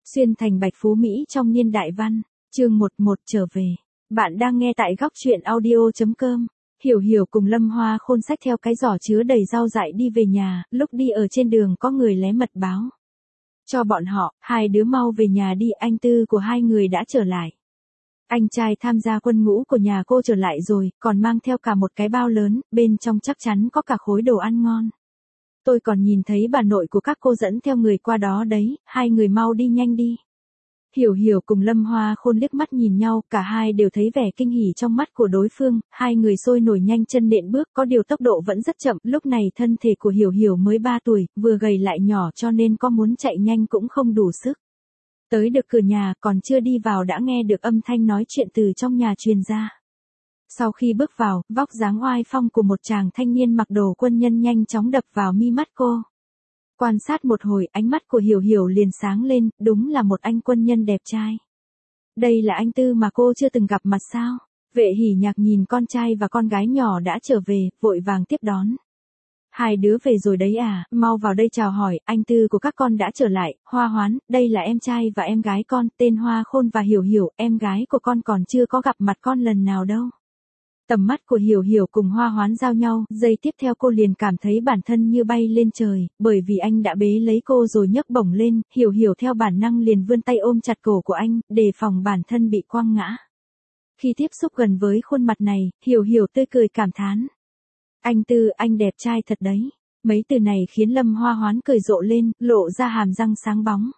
Xuyên thành Bạch Phú Mỹ trong niên đại văn, chương 11 trở về. Bạn đang nghe tại góc truyện audio.com. Hiểu Hiểu cùng Lâm Hoa Khôn xách theo cái giỏ chứa đầy rau dại đi về nhà, lúc đi ở trên đường có người lé mật báo cho bọn họ, hai đứa mau về nhà đi, anh Tư của hai người đã trở lại. Anh trai tham gia quân ngũ của nhà cô trở lại rồi, còn mang theo cả một cái bao lớn, bên trong chắc chắn có cả khối đồ ăn ngon. Tôi còn nhìn thấy bà nội của các cô dẫn theo người qua đó đấy, hai người mau đi nhanh đi. Hiểu Hiểu cùng Lâm Hoa Khôn liếc mắt nhìn nhau, cả hai đều thấy vẻ kinh hỉ trong mắt của đối phương, hai người sôi nổi nhanh chân nện bước, có điều tốc độ vẫn rất chậm, lúc này thân thể của Hiểu Hiểu mới 3 tuổi, vừa gầy lại nhỏ cho nên có muốn chạy nhanh cũng không đủ sức. Tới được cửa nhà, còn chưa đi vào đã nghe được âm thanh nói chuyện từ trong nhà truyền ra. Sau khi bước vào, vóc dáng oai phong của một chàng thanh niên mặc đồ quân nhân nhanh chóng đập vào mi mắt cô. Quan sát một hồi, ánh mắt của Hiểu Hiểu liền sáng lên, đúng là một anh quân nhân đẹp trai. Đây là anh Tư mà cô chưa từng gặp mặt sao? Vệ Hỉ Nhạc nhìn con trai và con gái nhỏ đã trở về, vội vàng tiếp đón. Hai đứa về rồi đấy à, mau vào đây chào hỏi, anh Tư của các con đã trở lại, Hoa Hoán, đây là em trai và em gái con, tên Hoa Khôn và Hiểu Hiểu, em gái của con còn chưa có gặp mặt con lần nào đâu. Tầm mắt của Hiểu Hiểu cùng Hoa Hoán giao nhau, giây tiếp theo cô liền cảm thấy bản thân như bay lên trời, bởi vì anh đã bế lấy cô rồi nhấc bổng lên, Hiểu Hiểu theo bản năng liền vươn tay ôm chặt cổ của anh, đề phòng bản thân bị quăng ngã. Khi tiếp xúc gần với khuôn mặt này, Hiểu Hiểu tươi cười cảm thán. Anh Tư, anh đẹp trai thật đấy. Mấy từ này khiến Lâm Hoa Hoán cười rộ lên, lộ ra hàm răng sáng bóng.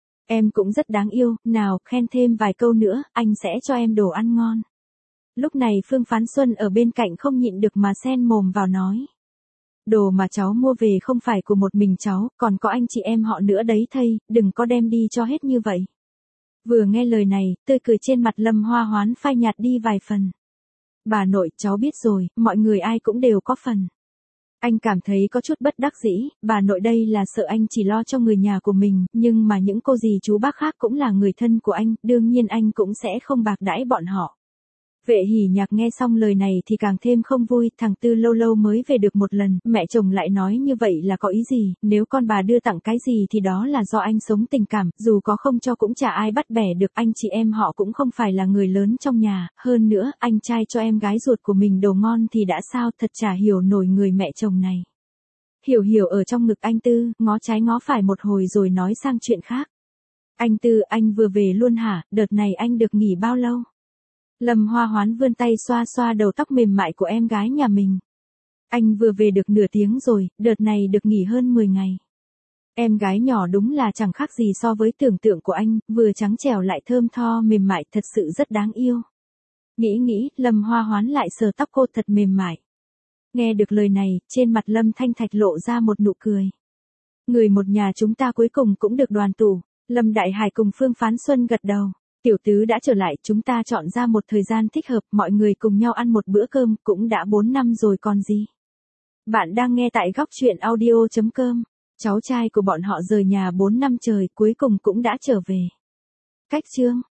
Em cũng rất đáng yêu, nào, khen thêm vài câu nữa, anh sẽ cho em đồ ăn ngon. Lúc này Phương Phán Xuân ở bên cạnh không nhịn được mà xen mồm vào nói. Đồ mà cháu mua về không phải của một mình cháu, còn có anh chị em họ nữa đấy thây, đừng có đem đi cho hết như vậy. Vừa nghe lời này, tươi cười trên mặt Lâm Hoa Hoán phai nhạt đi vài phần. Bà nội, cháu biết rồi, mọi người ai cũng đều có phần. Anh cảm thấy có chút bất đắc dĩ, bà nội đây là sợ anh chỉ lo cho người nhà của mình, nhưng mà những cô dì chú bác khác cũng là người thân của anh, đương nhiên anh cũng sẽ không bạc đãi bọn họ. Vệ Hỉ Nhạc nghe xong lời này thì càng thêm không vui, thằng Tư lâu lâu mới về được một lần, mẹ chồng lại nói như vậy là có ý gì, nếu con bà đưa tặng cái gì thì đó là do anh sống tình cảm, dù có không cho cũng chả ai bắt bẻ được, anh chị em họ cũng không phải là người lớn trong nhà, hơn nữa, anh trai cho em gái ruột của mình đồ ngon thì đã sao, thật chả hiểu nổi người mẹ chồng này. Hiểu Hiểu ở trong ngực anh Tư, ngó trái ngó phải một hồi rồi nói sang chuyện khác. Anh Tư, anh vừa về luôn hả, đợt này anh được nghỉ bao lâu? Lâm Hoa Hoán vươn tay xoa xoa đầu tóc mềm mại của em gái nhà mình. Anh vừa về được nửa tiếng rồi, đợt này được nghỉ hơn 10 ngày. Em gái nhỏ đúng là chẳng khác gì so với tưởng tượng của anh, vừa trắng trẻo lại thơm tho mềm mại, thật sự rất đáng yêu. Nghĩ, Lâm Hoa Hoán lại sờ tóc cô thật mềm mại. Nghe được lời này, trên mặt Lâm Thanh Thạch lộ ra một nụ cười. Người một nhà chúng ta cuối cùng cũng được đoàn tụ. Lâm Đại Hải cùng Phương Phán Xuân gật đầu. Tiểu tứ đã trở lại, chúng ta chọn ra một thời gian thích hợp, mọi người cùng nhau ăn một bữa cơm, cũng đã 4 năm rồi còn gì. Bạn đang nghe tại góc truyện audio.com. Cháu trai của bọn họ rời nhà 4 năm trời, cuối cùng cũng đã trở về. Cách chương